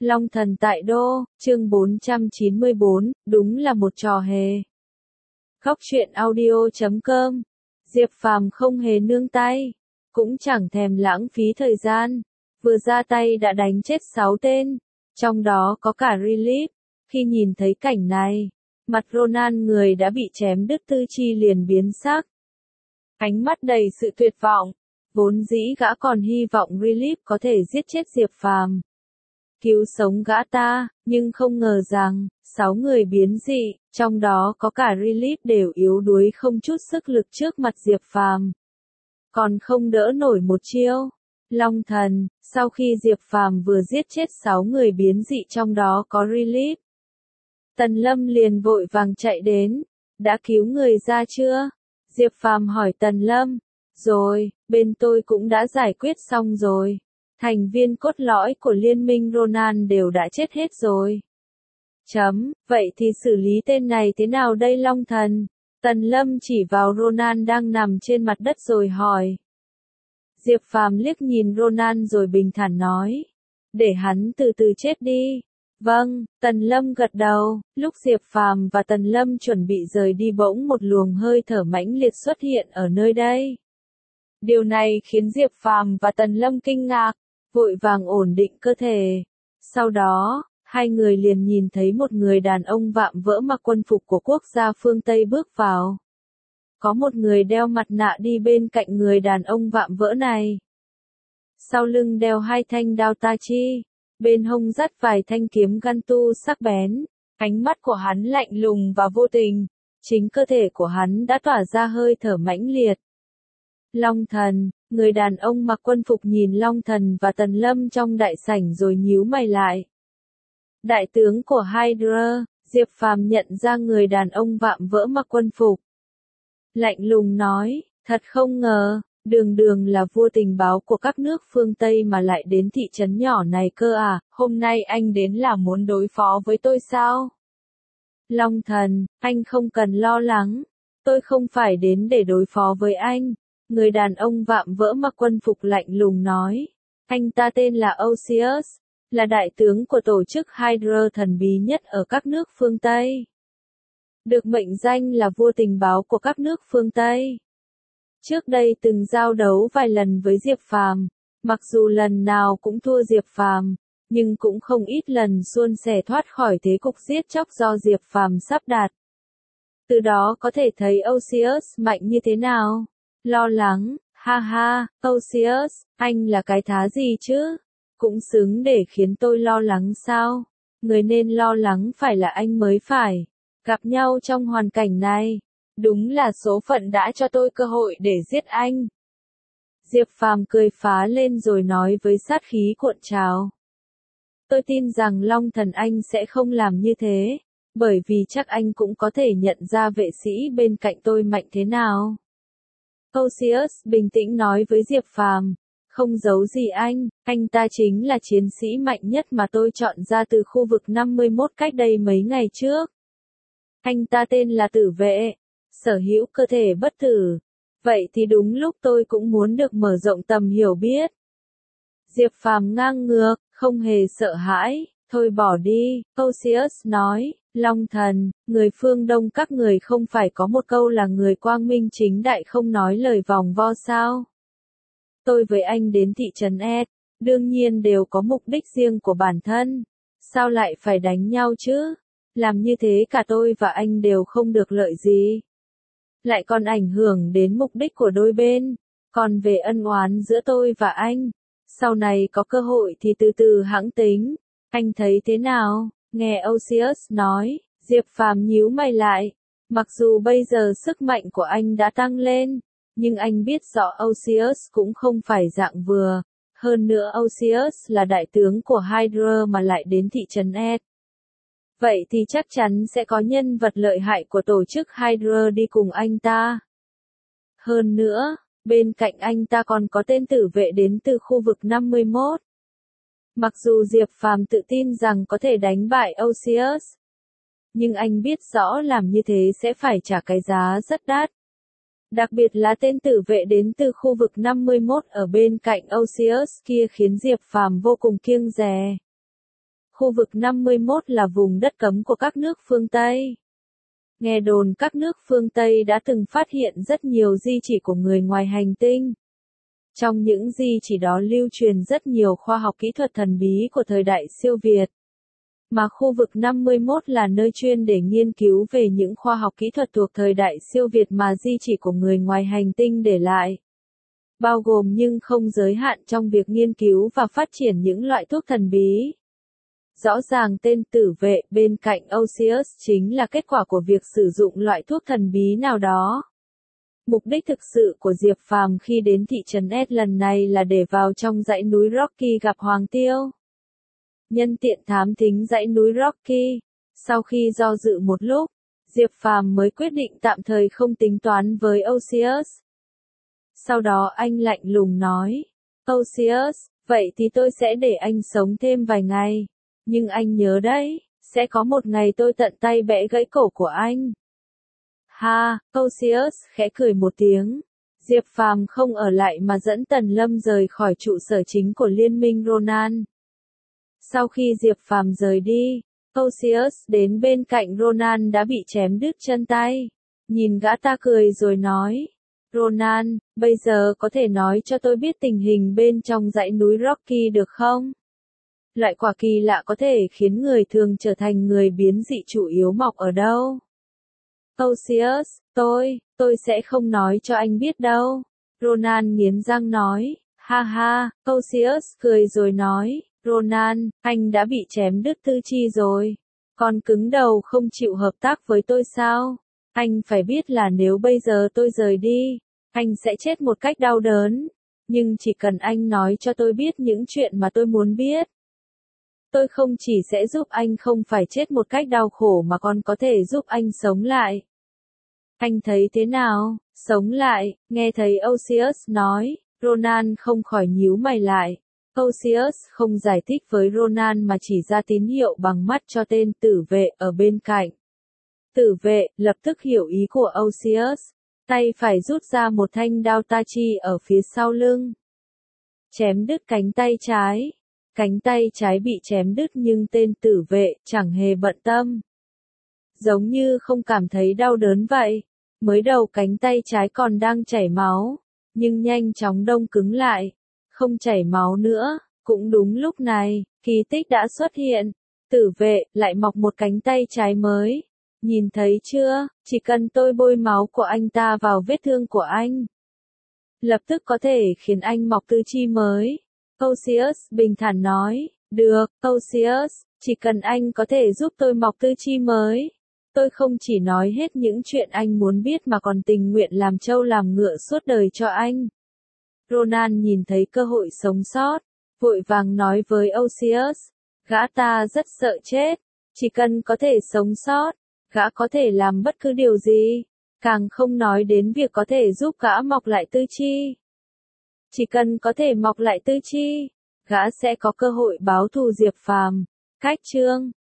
Long thần tại đô, chương 494, đúng là một trò hề. Khóc chuyện audio.com. Diệp Phàm không hề nương tay, cũng chẳng thèm lãng phí thời gian, vừa ra tay đã đánh chết 6 tên, trong đó có cả Relief. Khi nhìn thấy cảnh này, mặt Ronan người đã bị chém đứt tư chi liền biến sắc. Ánh mắt đầy sự tuyệt vọng, vốn dĩ gã còn hy vọng Relief có thể giết chết Diệp Phàm, cứu sống gã ta, nhưng không ngờ rằng, 6 người biến dị, trong đó có cả Relief đều yếu đuối không chút sức lực trước mặt Diệp Phàm, còn không đỡ nổi một chiêu. Long thần, sau khi Diệp Phàm vừa giết chết 6 người biến dị trong đó có Relief, Tần Lâm liền vội vàng chạy đến, đã cứu người ra chưa? Diệp Phàm hỏi Tần Lâm. Rồi, bên tôi cũng đã giải quyết xong rồi. Thành viên cốt lõi của liên minh Ronan đều đã chết hết rồi. Vậy thì xử lý tên này thế nào đây Long thần? Tần Lâm chỉ vào Ronan đang nằm trên mặt đất rồi hỏi. Diệp Phàm liếc nhìn Ronan rồi bình thản nói. Để hắn từ từ chết đi. Vâng, Tần Lâm gật đầu. Lúc Diệp Phàm và Tần Lâm chuẩn bị rời đi bỗng một luồng hơi thở mãnh liệt xuất hiện ở nơi đây. Điều này khiến Diệp Phàm và Tần Lâm kinh ngạc, vội vàng ổn định cơ thể. Sau đó, hai người liền nhìn thấy một người đàn ông vạm vỡ mặc quân phục của quốc gia phương Tây bước vào. Có một người đeo mặt nạ đi bên cạnh người đàn ông vạm vỡ này. Sau lưng đeo 2 thanh đao ta chi, bên hông dắt vài thanh kiếm gantu sắc bén. Ánh mắt của hắn lạnh lùng và vô tình, chính cơ thể của hắn đã tỏa ra hơi thở mãnh liệt. Long thần, người đàn ông mặc quân phục nhìn Long thần và Tần Lâm trong đại sảnh rồi nhíu mày lại. Đại tướng của Hydra, Diệp Phàm nhận ra người đàn ông vạm vỡ mặc quân phục. Lạnh lùng nói, thật không ngờ, đường đường là vua tình báo của các nước phương Tây mà lại đến thị trấn nhỏ này cơ à, hôm nay anh đến là muốn đối phó với tôi sao? Long thần, anh không cần lo lắng, tôi không phải đến để đối phó với anh. Người đàn ông vạm vỡ mặc quân phục lạnh lùng nói. Anh ta tên là Osius, là đại tướng của tổ chức Hydra thần bí nhất ở các nước phương Tây. Được mệnh danh là vua tình báo của các nước phương Tây. Trước đây từng giao đấu vài lần với Diệp Phàm, mặc dù lần nào cũng thua Diệp Phàm, nhưng cũng không ít lần suôn sẻ thoát khỏi thế cục giết chóc do Diệp Phàm sắp đặt. Từ đó có thể thấy Osius mạnh như thế nào. Lo lắng, ha ha, Osius, anh là cái thá gì chứ? Cũng xứng để khiến tôi lo lắng sao? Người nên lo lắng phải là anh mới phải. Gặp nhau trong hoàn cảnh này, đúng là số phận đã cho tôi cơ hội để giết anh. Diệp Phàm cười phá lên rồi nói với sát khí cuộn trào. Tôi tin rằng Long thần anh sẽ không làm như thế, bởi vì chắc anh cũng có thể nhận ra vệ sĩ bên cạnh tôi mạnh thế nào. Osius bình tĩnh nói với Diệp Phàm, không giấu gì anh ta chính là chiến sĩ mạnh nhất mà tôi chọn ra từ khu vực 51 cách đây mấy ngày trước. Anh ta tên là Tử Vệ, sở hữu cơ thể bất tử. Vậy thì đúng lúc tôi cũng muốn được mở rộng tầm hiểu biết. Diệp Phàm ngang ngược, không hề sợ hãi, thôi bỏ đi, Osius nói. Long thần, người phương Đông các người không phải có một câu là người quang minh chính đại không nói lời vòng vo sao? Tôi với anh đến thị trấn S, đương nhiên đều có mục đích riêng của bản thân. Sao lại phải đánh nhau chứ? Làm như thế cả tôi và anh đều không được lợi gì. Lại còn ảnh hưởng đến mục đích của đôi bên. Còn về ân oán giữa tôi và anh, sau này có cơ hội thì từ từ hẵng tính. Anh thấy thế nào? Nghe Osius nói, Diệp Phàm nhíu mày lại. Mặc dù bây giờ sức mạnh của anh đã tăng lên, nhưng anh biết rõ Osius cũng không phải dạng vừa. Hơn nữa Osius là đại tướng của Hydra mà lại đến thị trấn S. Vậy thì chắc chắn sẽ có nhân vật lợi hại của tổ chức Hydra đi cùng anh ta. Hơn nữa, bên cạnh anh ta còn có tên Tử Vệ đến từ khu vực 51. Mặc dù Diệp Phàm tự tin rằng có thể đánh bại Osius, nhưng anh biết rõ làm như thế sẽ phải trả cái giá rất đắt. Đặc biệt là tên Tử Vệ đến từ khu vực 51 ở bên cạnh Osius kia khiến Diệp Phàm vô cùng kiêng dè. Khu vực 51 là vùng đất cấm của các nước phương Tây. Nghe đồn các nước phương Tây đã từng phát hiện rất nhiều di chỉ của người ngoài hành tinh. Trong những di chỉ đó lưu truyền rất nhiều khoa học kỹ thuật thần bí của thời đại siêu Việt. Mà khu vực 51 là nơi chuyên để nghiên cứu về những khoa học kỹ thuật thuộc thời đại siêu Việt mà di chỉ của người ngoài hành tinh để lại. Bao gồm nhưng không giới hạn trong việc nghiên cứu và phát triển những loại thuốc thần bí. Rõ ràng tên tử vệ bên cạnh Osseous chính là kết quả của việc sử dụng loại thuốc thần bí nào đó. Mục đích thực sự của Diệp Phàm khi đến thị trấn S lần này là để vào trong dãy núi Rocky gặp Hoàng Tiêu. Nhân tiện thám thính dãy núi Rocky, sau khi do dự một lúc, Diệp Phàm mới quyết định tạm thời không tính toán với Osseous. Sau đó anh lạnh lùng nói, Osseous, vậy thì tôi sẽ để anh sống thêm vài ngày. Nhưng anh nhớ đấy, sẽ có một ngày tôi tận tay bẻ gãy cổ của anh. Ha, Osseous khẽ cười một tiếng. Diệp Phàm không ở lại mà dẫn Tần Lâm rời khỏi trụ sở chính của Liên minh Ronan. Sau khi Diệp Phàm rời đi, Osseous đến bên cạnh Ronan đã bị chém đứt chân tay. Nhìn gã ta cười rồi nói, Ronan, bây giờ có thể nói cho tôi biết tình hình bên trong dãy núi Rocky được không? Loại quả kỳ lạ có thể khiến người thường trở thành người biến dị chủ yếu mọc ở đâu? Osseous, tôi sẽ không nói cho anh biết đâu. Ronan nghiến răng nói, ha ha, Osseous cười rồi nói, Ronan, anh đã bị chém đứt tư chi rồi. Còn cứng đầu không chịu hợp tác với tôi sao? Anh phải biết là nếu bây giờ tôi rời đi, anh sẽ chết một cách đau đớn. Nhưng chỉ cần anh nói cho tôi biết những chuyện mà tôi muốn biết, tôi không chỉ sẽ giúp anh không phải chết một cách đau khổ mà còn có thể giúp anh sống lại. Anh thấy thế nào? Sống lại, nghe thấy Osseous nói, Ronan không khỏi nhíu mày lại. Osseous không giải thích với Ronan mà chỉ ra tín hiệu bằng mắt cho tên tử vệ ở bên cạnh. Tử vệ lập tức hiểu ý của Osseous, tay phải rút ra một thanh đao Tachi ở phía sau lưng. Chém đứt cánh tay trái. Cánh tay trái bị chém đứt nhưng tên tử vệ chẳng hề bận tâm. Giống như không cảm thấy đau đớn vậy. Mới đầu cánh tay trái còn đang chảy máu, nhưng nhanh chóng đông cứng lại. Không chảy máu nữa. Cũng đúng lúc này, kỳ tích đã xuất hiện. Tử vệ lại mọc một cánh tay trái mới. Nhìn thấy chưa, chỉ cần tôi bôi máu của anh ta vào vết thương của anh, lập tức có thể khiến anh mọc tư chi mới. Osseous bình thản nói, được, Osseous, chỉ cần anh có thể giúp tôi mọc tư chi mới. Tôi không chỉ nói hết những chuyện anh muốn biết mà còn tình nguyện làm trâu làm ngựa suốt đời cho anh. Ronan nhìn thấy cơ hội sống sót, vội vàng nói với Osseous, gã ta rất sợ chết, chỉ cần có thể sống sót, gã có thể làm bất cứ điều gì, càng không nói đến việc có thể giúp gã mọc lại tư chi. Chỉ cần có thể mọc lại tư chi, gã sẽ có cơ hội báo thù Diệp Phàm. Cách chương